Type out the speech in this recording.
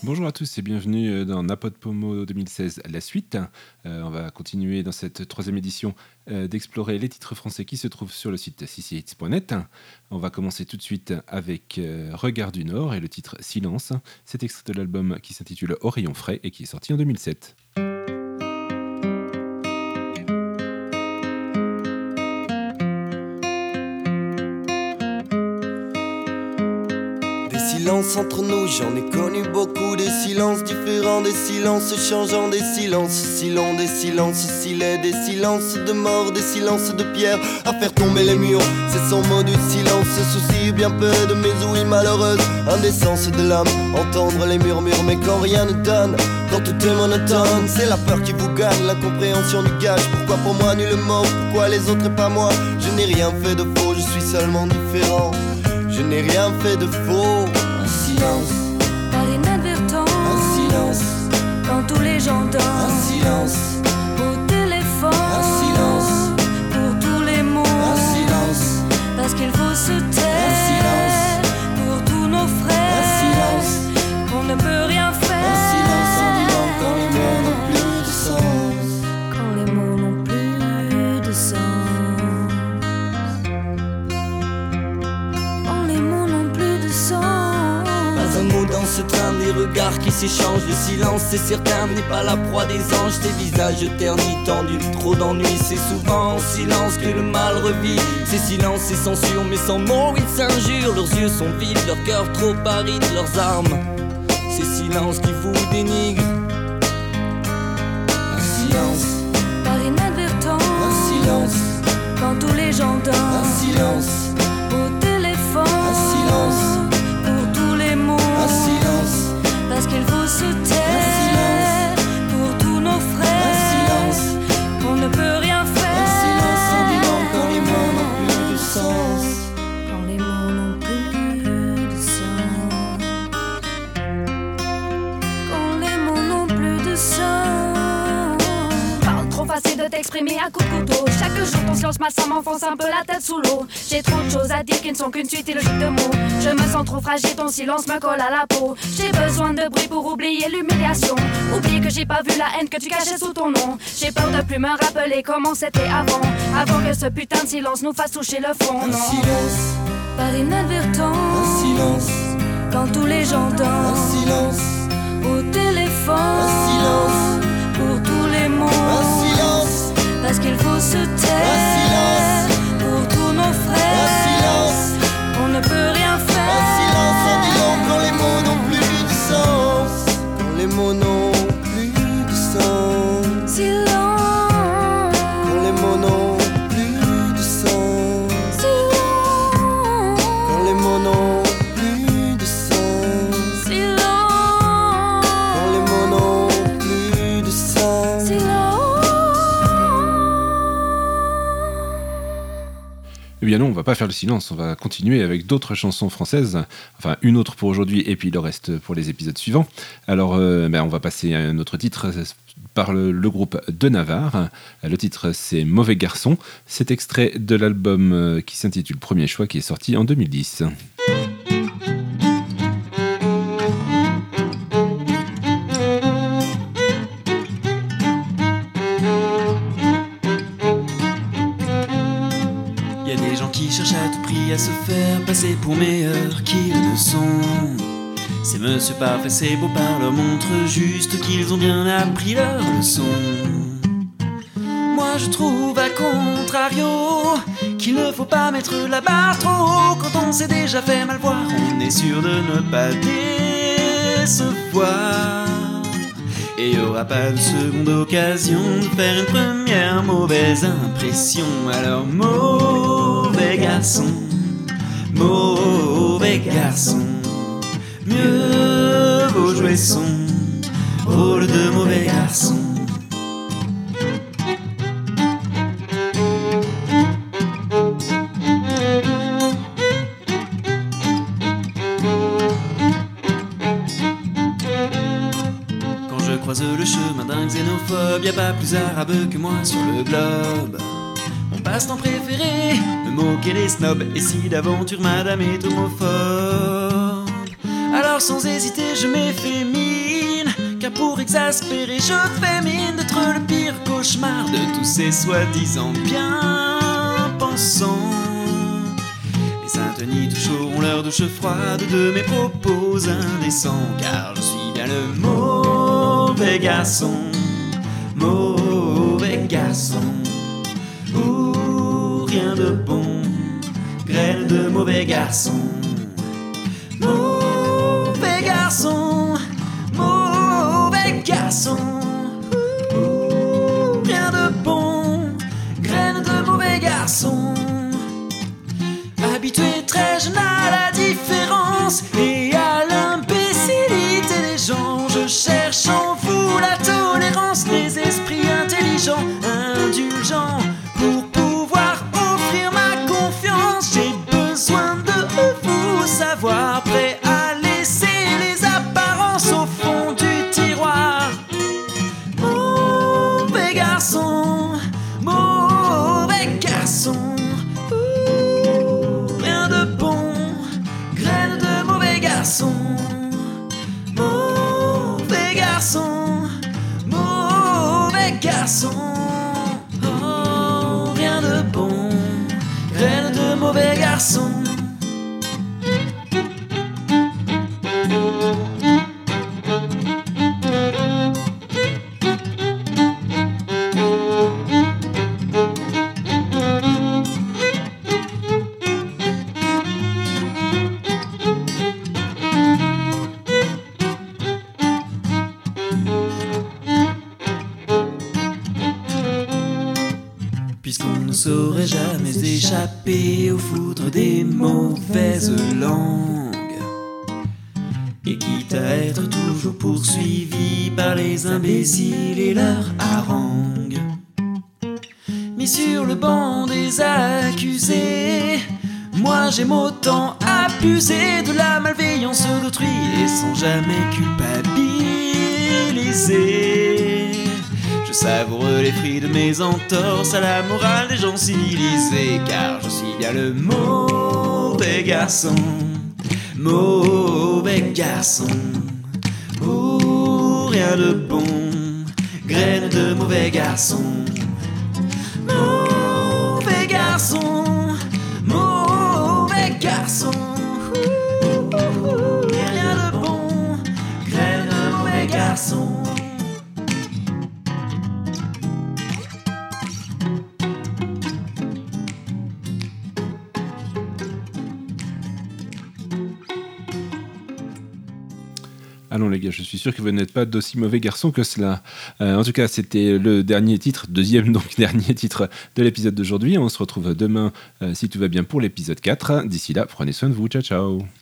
Bonjour à tous et bienvenue dans NaPodPoMo 2016, la suite. On va continuer dans cette troisième édition d'explorer les titres français qui se trouvent sur le site cchits.net. On va commencer tout de suite avec Regard du Nord et le titre Silence. C'est extrait de l'album qui s'intitule Au rayon frais et qui est sorti en 2007. Silence entre nous, j'en ai connu beaucoup. Des silences différents, des silences changeants, des silences si longs, des silences si laids, des silences de mort, des silences de pierre. À faire tomber les murs, c'est son mot du silence. Se soucie bien peu de mes ouïes malheureuses. Indécence de l'âme, entendre les murmures, mais quand rien ne donne, quand tout est monotone, c'est la peur qui vous gagne, l'incompréhension du gage. Pourquoi pour moi nul mot, pourquoi les autres et pas moi? Je n'ai rien fait de faux, je suis seulement différent. Je n'ai rien fait de faux. Un silence, par inadvertance. un silence, quand tous les gens dorment. un silence, Au téléphone. un silence, pour tous les mots. un silence, Parce qu'il faut se taire. un silence, pour tous nos frères. un silence, qu'on ne peut rien faire. un silence en vivant quand les mots n'ont plus de sens. Quand les mots n'ont plus de sens. Quand les mots n'ont plus de sens. Pas un mot dans ce train, des regards qui s'échangent. Le silence, c'est certain, n'est pas la proie des anges. Tes visages ternis, tendus, trop d'ennui. C'est souvent en silence que le mal revit. Ces silences, ces censures, mais sans mots, ils s'injurent. Leurs yeux sont vides, leur cœur trop aride, leurs armes. Ces silences qui vous dénigrent. Un silence, Par inadvertance. un silence, Quand tous les gens un dorment. silence, Au téléphone. un silence, pour tous les mots. un silence, Parce qu'il faut se taire. silence. pour tous nos un frères. silence. qu'on ne peut rien faire. Un silence en vivant quand les mots n'ont plus de sens. Quand les mots n'ont plus de sens. Quand les mots n'ont plus de sens. Parle trop facile de t'exprimer à coups de couteau. Chaque jour ton silence malsain m'enfonce un peu la tête sous l'eau. J'ai trop de choses à dire qui ne sont qu'une suite illogique de mots. Je me sens trop fragile, ton silence me colle à la peau. J'ai besoin de bruit pour oublier l'humiliation. Oublier que j'ai pas vu la haine que tu cachais sous ton nom. J'ai peur de plus me rappeler comment c'était avant. Avant que ce putain de silence nous fasse toucher le fond. Un Non. silence, Par inadvertance. un silence, Quand tous les gens un dorment. silence, Au téléphone. un silence, pour tous les mots. un silence, Parce qu'il faut se taire. un silence, pour tous nos un frères. silence, On ne peut rien faire. un silence en disant quand les mots n'ont plus de sens. Quand les mots n'ont plus de sens. Silence. Quand les mots n'ont plus de sens. Silence. Quand les mots n'ont plus de sens. Silence. Quand les mots n'ont plus de sens. Eh bien non, on va pas faire le silence, on va continuer avec d'autres chansons françaises, enfin une autre pour aujourd'hui et puis le reste pour les épisodes suivants. Alors on va passer à un autre titre par le groupe de Navarre. Le titre c'est Mauvais Garçon, c'est extrait de l'album qui s'intitule Premier Choix qui est sorti en 2010. Y a des gens qui cherchent à tout prix à se faire passer pour meilleurs qu'ils ne sont. Ces monsieur parfaits, ces beaux parleurs montrent juste qu'ils ont bien appris leur leçon. Moi je trouve à contrario qu'il ne faut pas mettre la barre trop haut. Quand on s'est déjà fait mal voir, on est sûr de ne pas décevoir. Et y aura pas de seconde occasion de faire une première mauvaise impression. Alors mauvais garçon, mieux vaut jouer son rôle de mauvais garçon. Quand je croise le chemin d'un xénophobe, y a pas plus arabe que moi sur le globe. Mon passe-temps préféré, me moquer les snobs. Et si d'aventure madame est homophobe, alors sans hésiter je m'effémine. car pour exaspérer, je fais mine d'être le pire cauchemar de tous ces soi-disant bien-pensants. Les Saint-Denis toujours ont leur douche froide de mes propos indécents, car je suis bien le mauvais garçon, mauvais garçon. Ouh, rien de bon, graine de mauvais garçon. Mauvais garçon, mauvais garçon. Ouh, rien de bon, graine de mauvais garçon. Habitué très jeune à la différence et à l'imbécilité des gens, je cherche en vous la tolérance, les esprits intelligents, indulgents. Pour pouvoir offrir ma confiance, j'ai besoin de vous savoir, prêt à laisser les apparences au fond du tiroir. Mauvais garçon, mauvais garçon. Rien de bon, graine de mauvais garçon. Mauvais garçon, mauvais garçon. Oh, rien de bon, graine de mauvais garçon. Puisqu'on ne saurait jamais échapper aux foudres des mauvaises langues, et quitte à être toujours poursuivi par les imbéciles et leurs harangues, mis sur le banc des accusés, moi j'aime autant abuser de la malveillance d'autrui et sans jamais culpabiliser. Je savoure les fruits de mes entorses à la morale des gens civilisés, car je suis bien le mauvais garçon, mauvais garçon. Ouh, rien de bon, graine de mauvais garçon. Mauvais garçon, mauvais garçon. Ouh, rien de bon, graine de mauvais garçon. Allons les gars, je suis sûr que vous n'êtes pas d'aussi mauvais garçon que cela. En tout cas, c'était le dernier titre, deuxième donc dernier titre de l'épisode d'aujourd'hui. On se retrouve demain, si tout va bien, pour l'épisode 4. D'ici là, prenez soin de vous, ciao ciao.